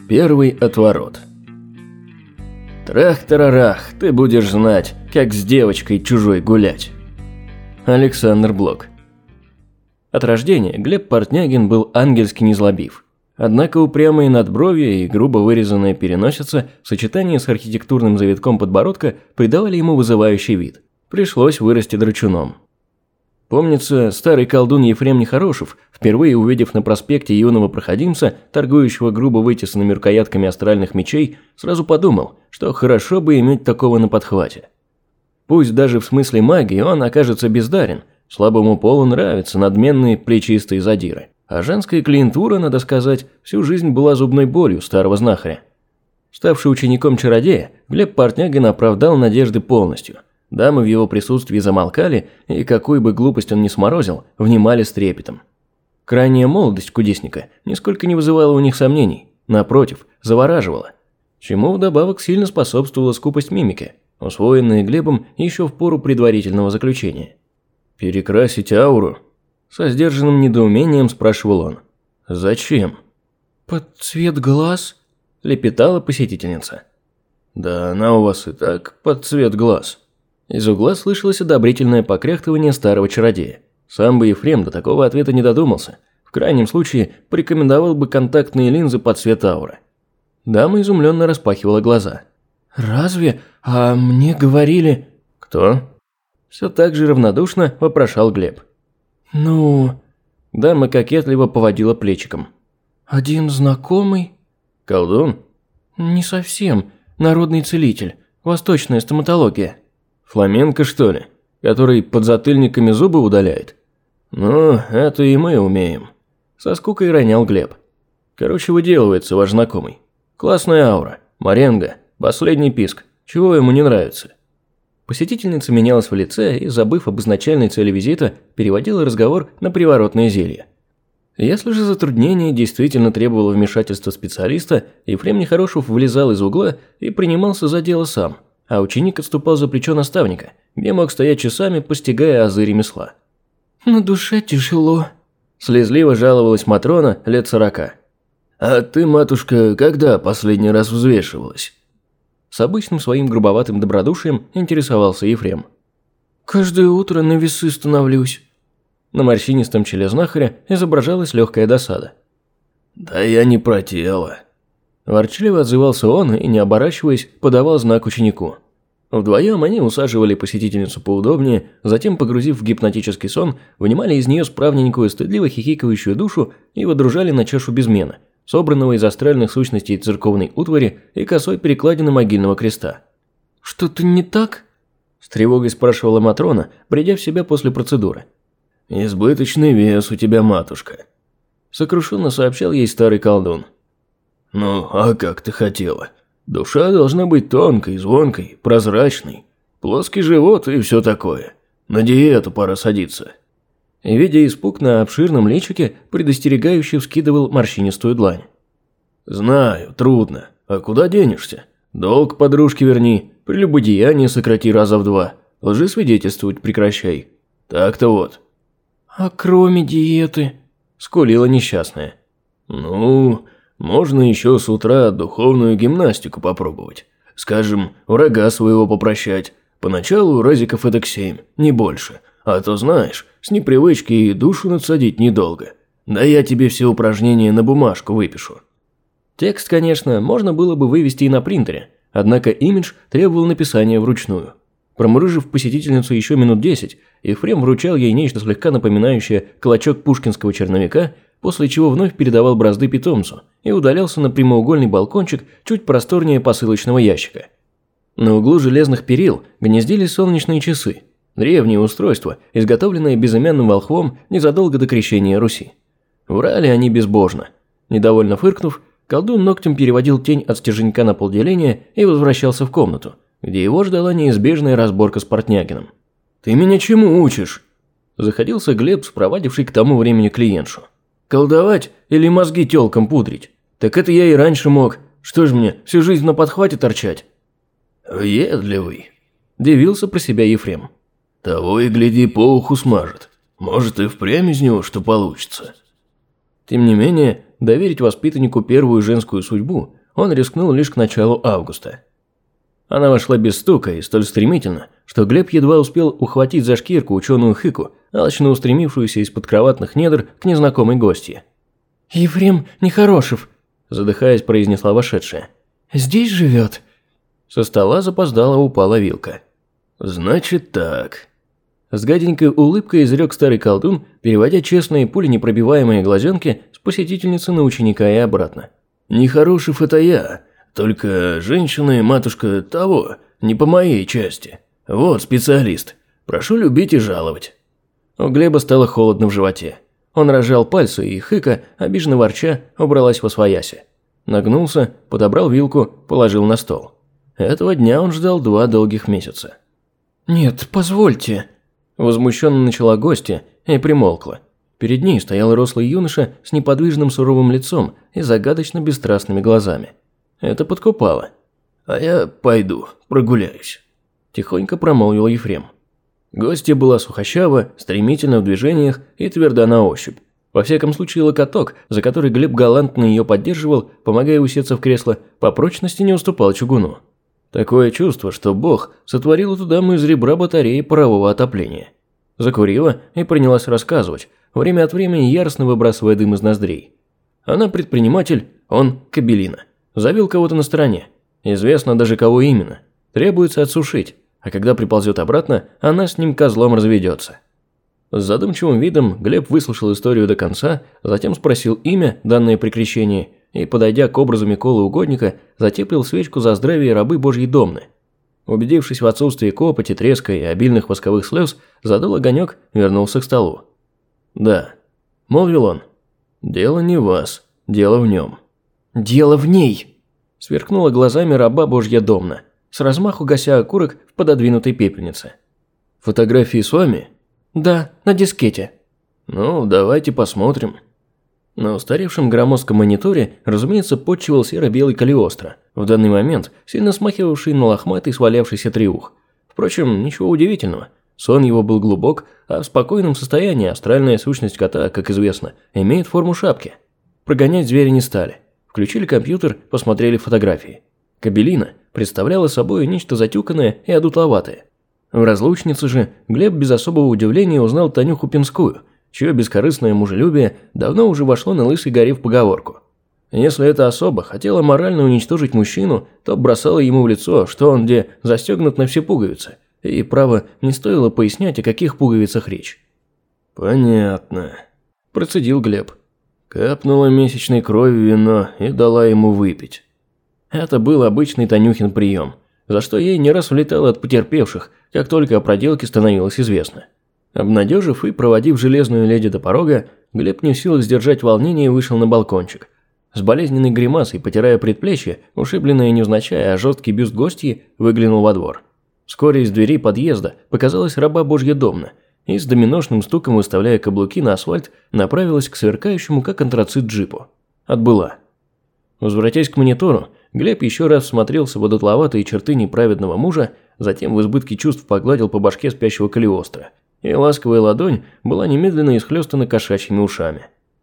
Первый отворот. Трах-тарарах, ты будешь знать, как с девочкой чужой гулять. Александр Блок. От рождения Глеб Портнягин был ангельски незлобив. Однако упрямые надбровья и грубо вырезанная переносица в сочетании с архитектурным завитком подбородка придавали ему вызывающий вид. Пришлось вырасти драчуном. Помнится, старый колдун Ефрем Нехорошев, впервые увидев на проспекте юного проходимца, торгующего грубо вытесанными рукоятками астральных мечей, сразу подумал, что хорошо бы иметь такого на подхвате. Пусть даже в смысле магии он окажется бездарен, слабому полу нравятся надменные плечистые задиры. А женская клиентура, надо сказать, всю жизнь была зубной болью старого знахаря. Ставший учеником чародея, Глеб Портнягин оправдал надежды полностью. Дамы в его присутствии замолкали, и какую бы глупость он ни сморозил, внимали с трепетом. Крайняя молодость кудесника нисколько не вызывала у них сомнений, напротив, завораживала. Чему вдобавок сильно способствовала скупость мимики, усвоенная Глебом еще в пору предварительного заключения. «Перекрасить ауру?» – со сдержанным недоумением спрашивал он. «Зачем?» «Под цвет глаз?» – лепетала посетительница. «Да она у вас и так под цвет глаз». Из угла слышалось одобрительное покряхтывание старого чародея. Сам бы Ефрем до такого ответа не додумался. В крайнем случае, порекомендовал бы контактные линзы под цвет ауры. Дама изумленно распахивала глаза. «Разве? А мне говорили...» «Кто?» Все так же равнодушно вопрошал Глеб. «Ну...» Дама кокетливо поводила плечиком. «Один знакомый...» «Колдун?» «Не совсем. Народный целитель. Восточная стоматология». «Фламенко, что ли? Который подзатыльниками зубы удаляет?» «Ну, это и мы умеем». Со скукой ронял Глеб. «Короче, выделывается ваш знакомый. Классная аура, маренго, последний писк. Чего ему не нравится?» Посетительница менялась в лице и, забыв об изначальной цели визита, переводила разговор на приворотное зелье. Если же затруднение действительно требовало вмешательства специалиста, Ефрем Нехорошев вылезал из угла и принимался за дело сам, а ученик отступал за плечо наставника, где мог стоять часами, постигая азы ремесла. «На душе тяжело», – слезливо жаловалась Матрона лет 40. «А ты, матушка, когда последний раз взвешивалась?» С обычным своим грубоватым добродушием интересовался Ефрем. «Каждое утро на весы становлюсь». На морщинистом челе знахаря изображалась легкая досада. «Да я не про тело». Ворчливо отзывался он и, не оборачиваясь, подавал знак ученику. Вдвоем они усаживали посетительницу поудобнее, затем, погрузив в гипнотический сон, вынимали из нее справненькую, стыдливо хихикающую душу и водружали на чашу безмена, собранного из астральных сущностей церковной утвари и косой перекладины могильного креста. «Что-то не так?» – с тревогой спрашивала Матрона, придя в себя после процедуры. «Избыточный вес у тебя, матушка», – сокрушенно сообщал ей старый колдун. «Ну, а как ты хотела? Душа должна быть тонкой, звонкой, прозрачной, плоский живот и все такое. На диету пора садиться». И, видя испуг на обширном личике, предостерегающе вскидывал морщинистую длань. «Знаю, трудно. А куда денешься? Долг подружке верни, прелюбодеяние сократи раза в 2, лжесвидетельствовать прекращай. Так-то вот». «А кроме диеты?» – скулила несчастная. «Ну, можно еще с утра духовную гимнастику попробовать. Скажем, врага своего попрощать. Поначалу разиков эдак 7, не больше. А то, знаешь, с непривычки и душу надсадить недолго. Да я тебе все упражнения на бумажку выпишу». Текст, конечно, можно было бы вывести и на принтере, однако имидж требовал написания вручную. Промурыжив посетительницу еще минут 10, Ефрем вручал ей нечто слегка напоминающее клочок пушкинского черновика, после чего вновь передавал бразды питомцу и удалялся на прямоугольный балкончик чуть просторнее посылочного ящика. На углу железных перил гнездились солнечные часы, древнее устройство, изготовленное безымянным волхвом незадолго до крещения Руси. Врали они безбожно. Недовольно фыркнув, колдун ногтем переводил тень от стерженька на полделения и возвращался в комнату, где его ждала неизбежная разборка с Портнягиным. «Ты меня чему учишь?» – заходился Глеб, спровадивший к тому времени клиентшу. «Колдовать или мозги тёлкам пудрить? Так это я и раньше мог. Что ж мне, всю жизнь на подхвате торчать?» «Въедливый», – дивился про себя Ефрем. «Того и гляди, по уху смажет. Может, и впрямь из него что получится». Тем не менее, доверить воспитаннику первую женскую судьбу он рискнул лишь к началу августа. Она вошла без стука и столь стремительно, что Глеб едва успел ухватить за шкирку ученую Хыку, алчно устремившуюся из-под кроватных недр к незнакомой гостье. «Ефрем Нехорошев», – задыхаясь, произнесла вошедшая. «Здесь живет?» Со стола запоздало упала вилка. «Значит так». С гаденькой улыбкой изрек старый колдун, переводя честные пуленепробиваемые глазенки с посетительницы на ученика и обратно. «Нехорошев это я, только женщина и матушка того, не по моей части. Вот специалист. Прошу любить и жаловать». У Глеба стало холодно в животе. Он разжал пальцы, и Хыка, обиженно ворча, убралась восвояси. Нагнулся, подобрал вилку, положил на стол. Этого дня он ждал 2 долгих месяца. «Нет, позвольте», – возмущенно начала гостья и примолкла. Перед ней стоял рослый юноша с неподвижным суровым лицом и загадочно бесстрастными глазами. Это подкупало. «А я пойду, прогуляюсь», – тихонько промолвил Ефрем. Гостья была сухощава, стремительна в движениях и тверда на ощупь. Во всяком случае, локоток, за который Глеб галантно ее поддерживал, помогая усесться в кресло, по прочности не уступал чугуну. Такое чувство, что Бог сотворил эту даму из ребра батареи парового отопления. Закурила и принялась рассказывать, время от времени яростно выбрасывая дым из ноздрей. Она предприниматель, он кабелина. Завел кого-то на стороне. Известно даже кого именно. Требуется отсушить, а когда приползет обратно, она с ним козлом разведется. С задумчивым видом Глеб выслушал историю до конца, затем спросил имя, данное при крещении, и, подойдя к образу Миколы Угодника, затеплил свечку за здравие рабы Божьей Домны. Убедившись в отсутствии копоти, треска и обильных восковых слез, задул огонек, вернулся к столу. «Да», – молвил он, – «дело не в вас, дело в нем». «Дело в ней», – сверкнула глазами раба Божья Домна, с размаху гася окурок в пододвинутой пепельнице. «Фотографии с вами?» «Да, на дискете». «Ну, давайте посмотрим». На устаревшем громоздком мониторе, разумеется, подчивал серо-белый Калиостро, в данный момент сильно смахивавший на лохматый свалявшийся триух. Впрочем, ничего удивительного. Сон его был глубок, а в спокойном состоянии астральная сущность кота, как известно, имеет форму шапки. Прогонять зверя не стали. Включили компьютер, посмотрели фотографии. Кабелина представляла собой нечто затюканное и одутловатое. В разлучнице же Глеб без особого удивления узнал Танюху Пинскую, чье бескорыстное мужелюбие давно уже вошло на лысой горе в поговорку. Если эта особа хотела морально уничтожить мужчину, то бросала ему в лицо, что он где застегнут на все пуговицы, и, право, не стоило пояснять, о каких пуговицах речь. «Понятно», – процедил Глеб. Капнула месячной кровью вино и дала ему выпить. Это был обычный Танюхин прием, за что ей не раз влетало от потерпевших, как только о проделке становилось известно. Обнадежив и проводив железную леди до порога, Глеб не в силах сдержать волнение и вышел на балкончик. С болезненной гримасой, потирая предплечье, ушибленное невзначай, а жесткий бюст гостьи выглянул во двор. Вскоре из дверей подъезда показалась раба Божья Домна и с доминошным стуком, выставляя каблуки на асфальт, направилась к сверкающему, как антрацит, джипу. Отбыла. Возвратясь к монитору, Глеб еще раз всмотрелся в одутловатые черты неправедного мужа, затем в избытке чувств погладил по башке спящего Калиостро, и ласковая ладонь была немедленно исхлестана кошачьими ушами.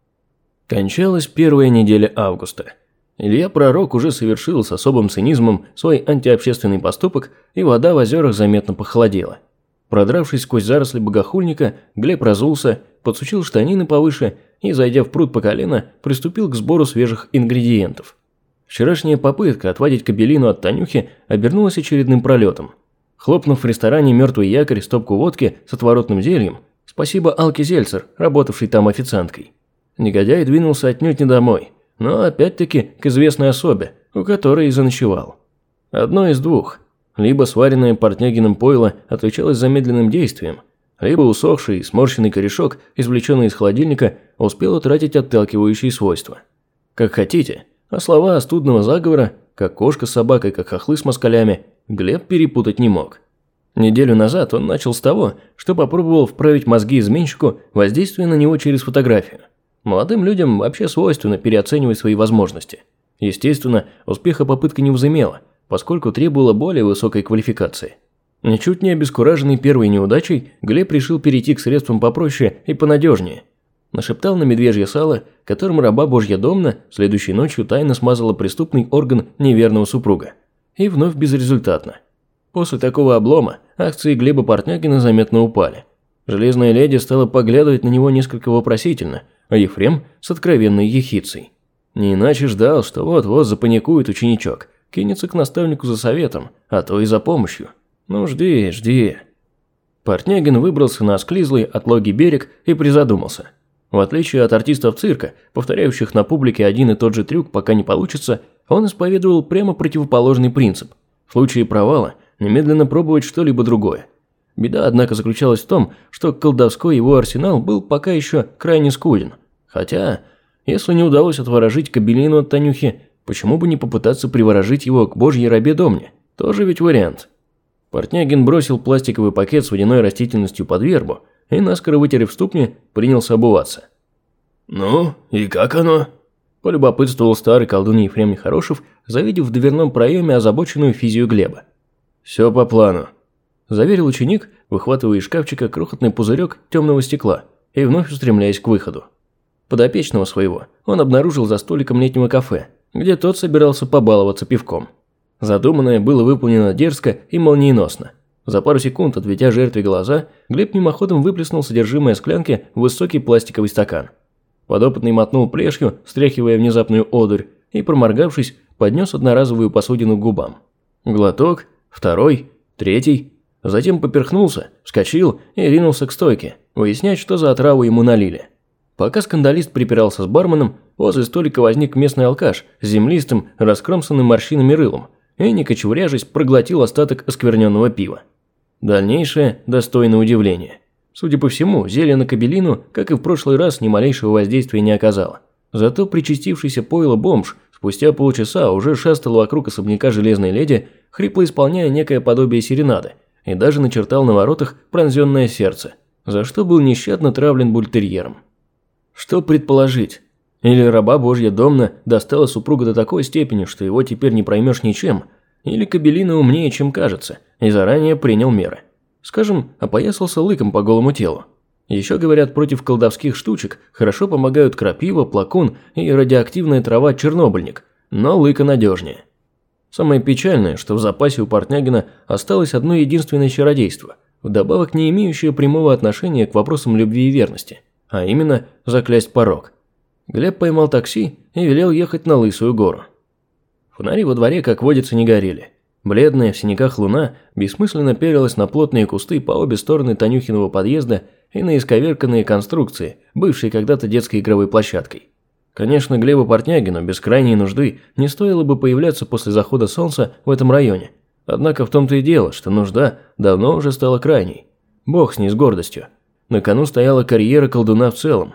Кончалась первая неделя августа. Илья Пророк уже совершил с особым цинизмом свой антиобщественный поступок, и вода в озерах заметно похолодела. Продравшись сквозь заросли богохульника, Глеб разулся, подсучил штанины повыше и, зайдя в пруд по колено, приступил к сбору свежих ингредиентов. Вчерашняя попытка отвадить кабелину от Танюхи обернулась очередным пролетом. Хлопнув в ресторане «Мертвый якорь» стопку водки с отворотным зельем, спасибо Алке Зельцер, работавшей там официанткой, негодяй двинулся отнюдь не домой, но опять-таки к известной особе, у которой и заночевал. Одно из двух. Либо сваренное Портнягиным пойло отличалось замедленным действием, либо усохший, сморщенный корешок, извлеченный из холодильника, успел утратить отталкивающие свойства. Как хотите, а слова остудного заговора, как кошка с собакой, как хохлы с москалями, Глеб перепутать не мог. Неделю назад он начал с того, что попробовал вправить мозги изменщику, воздействуя на него через фотографию. Молодым людям вообще свойственно переоценивать свои возможности. Естественно, успеха попытка не возымела, поскольку требовала более высокой квалификации. Ничуть не обескураженный первой неудачей, Глеб решил перейти к средствам попроще и понадежнее. Нашептал на медвежье сало, которым раба Божья Домна следующей ночью тайно смазала преступный орган неверного супруга. И вновь безрезультатно. После такого облома акции Глеба Портнягина заметно упали. Железная леди стала поглядывать на него несколько вопросительно, а Ефрем с откровенной ехицей. Не иначе ждал, что вот-вот запаникует ученичок, кинется к наставнику за советом, а то и за помощью. Ну жди, жди. Портнягин выбрался на осклизлый отлогий берег и призадумался. В отличие от артистов цирка, повторяющих на публике один и тот же трюк, пока не получится, он исповедовал прямо противоположный принцип. В случае провала немедленно пробовать что-либо другое. Беда, однако, заключалась в том, что колдовской его арсенал был пока еще крайне скуден. Хотя, если не удалось отворожить Кобелину от Танюхи, почему бы не попытаться приворожить его к Божьей рабе Домне? Тоже ведь вариант. Портнягин бросил пластиковый пакет с водяной растительностью под вербу и, наскоро вытерев ступни, принялся обуваться. «Ну, и как оно?» – полюбопытствовал старый колдун Ефрем Нехорошев, завидев в дверном проеме озабоченную физию Глеба. «Все по плану», – заверил ученик, выхватывая из шкафчика крохотный пузырек темного стекла и вновь устремляясь к выходу. Подопечного своего он обнаружил за столиком летнего кафе, где тот собирался побаловаться пивком. Задуманное было выполнено дерзко и молниеносно. За пару секунд, отведя жертве глаза, Глеб мимоходом выплеснул содержимое склянки в высокий пластиковый стакан. Подопытный мотнул плешью, стряхивая внезапную одурь, и, проморгавшись, поднес одноразовую посудину к губам. Глоток, второй, третий. Затем поперхнулся, вскочил и ринулся к стойке, выяснять, что за отраву ему налили. Пока скандалист припирался с барменом, возле столика возник местный алкаш с землистым, раскромсанным морщинами рылом и, не кочевряжись, проглотил остаток оскверненного пива. Дальнейшее достойно удивления. Судя по всему, зелье на Кобелину, как и в прошлый раз, ни малейшего воздействия не оказало. Зато причастившийся пойло бомж спустя полчаса уже шастал вокруг особняка Железной Леди, хрипло исполняя некое подобие серенады, и даже начертал на воротах пронзенное сердце, за что был нещадно травлен бультерьером. Что предположить? Или раба Божья Домна достала супруга до такой степени, что его теперь не проймешь ничем, или Кобелина умнее, чем кажется, и заранее принял меры. Скажем, опоясался лыком по голому телу. Еще, говорят, против колдовских штучек хорошо помогают крапива, плакун и радиоактивная трава чернобыльник, но лыка надежнее. Самое печальное, что в запасе у Портнягина осталось одно единственное чародейство, вдобавок не имеющее прямого отношения к вопросам любви и верности, а именно заклясть порок. Глеб поймал такси и велел ехать на Лысую гору. Фонари во дворе, как водится, не горели. Бледная в синяках луна бессмысленно пялилась на плотные кусты по обе стороны Танюхиного подъезда и на исковерканные конструкции, бывшие когда-то детской игровой площадкой. Конечно, Глебу Портнягину без крайней нужды не стоило бы появляться после захода солнца в этом районе. Однако в том-то и дело, что нужда давно уже стала крайней. Бог с ней с гордостью. На кону стояла карьера колдуна в целом.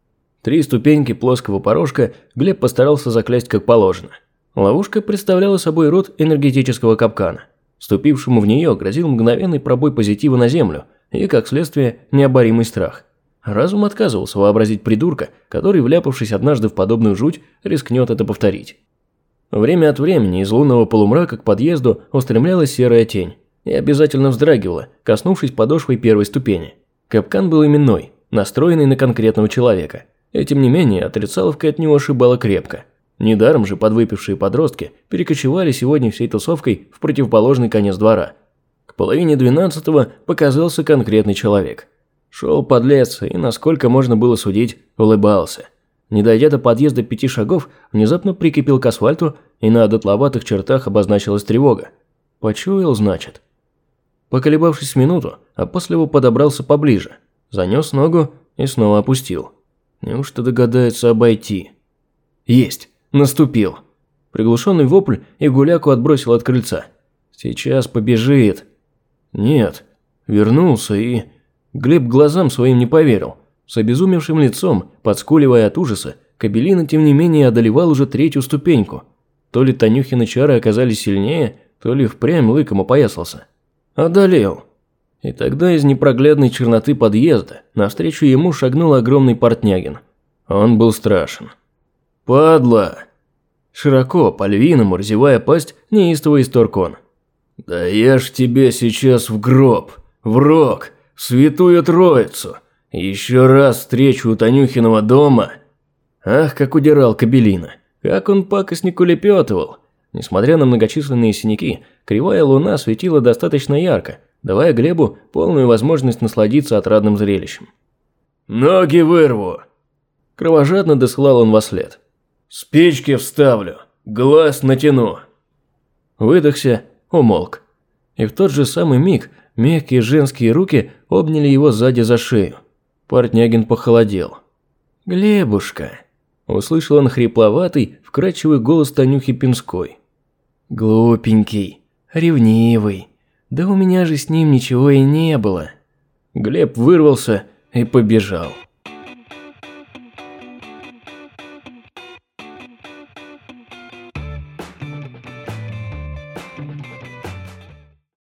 3 ступеньки плоского порожка Глеб постарался заклясть как положено. Ловушка представляла собой рот энергетического капкана. Вступившему в нее грозил мгновенный пробой позитива на землю и, как следствие, необоримый страх. Разум отказывался вообразить придурка, который, вляпавшись однажды в подобную жуть, рискнет это повторить. Время от времени из лунного полумрака к подъезду устремлялась серая тень и обязательно вздрагивала, коснувшись подошвой первой ступени. Капкан был именной, настроенный на конкретного человека. И тем не менее, отрицаловка от него шибала крепко. Недаром же подвыпившие подростки перекочевали сегодня всей тусовкой в противоположный конец двора. К половине 12-го показался конкретный человек. Шел подлец и, насколько можно было судить, улыбался. Не дойдя до подъезда 5 шагов, внезапно прикипел к асфальту, и на одутловатых чертах обозначилась тревога. Почуял, значит. Поколебавшись минуту, опасливо подобрался поближе, занес ногу и снова опустил. Неужто догадается обойти? Есть! Наступил. Приглушенный вопль и гуляку отбросил от крыльца. Сейчас побежит. Нет. Вернулся и... Глеб глазам своим не поверил. С обезумевшим лицом, подскуливая от ужаса, Кобелина тем не менее одолевал уже 3-ю ступеньку. То ли Танюхины чары оказались сильнее, то ли впрямь лыком опоясался. Одолел. И тогда из непроглядной черноты подъезда навстречу ему шагнул огромный Портнягин. Он был страшен. «Падла!» Широко, по-львиному, разевая пасть, неистово исторг он. «Да я ж тебе сейчас в гроб, в рог, в святую троицу, Еще раз встречу у Танюхиного дома. Ах, как удирал Кобелина. Как он пакостник улепетывал. Несмотря на многочисленные синяки, кривая луна светила достаточно ярко, давая Глебу полную возможность насладиться отрадным зрелищем. «Ноги вырву!» Кровожадно досылал он вослед. «Спички вставлю, глаз натяну!» Выдохся, умолк. И в тот же самый миг мягкие женские руки обняли его сзади за шею. Портнягин похолодел. «Глебушка!» – услышал он хрипловатый, вкрадчивый голос Танюхи Пинской. «Глупенький, ревнивый, да у меня же с ним ничего и не было». Глеб вырвался и побежал.